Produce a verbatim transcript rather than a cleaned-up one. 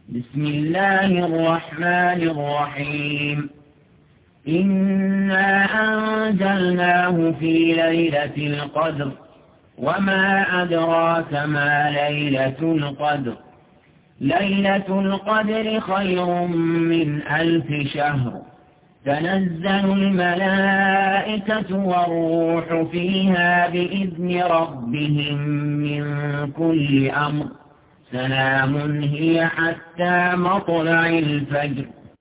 بسم الله الرحمن الرحيم إنا أنزلناه في ليلة القدر وما أدراك ما ليلة القدر ليلة القدر خير من ألف شهر تنزل الملائكة والروح فيها بإذن ربهم من كل أمر سلام هي حتى مطلع الفجر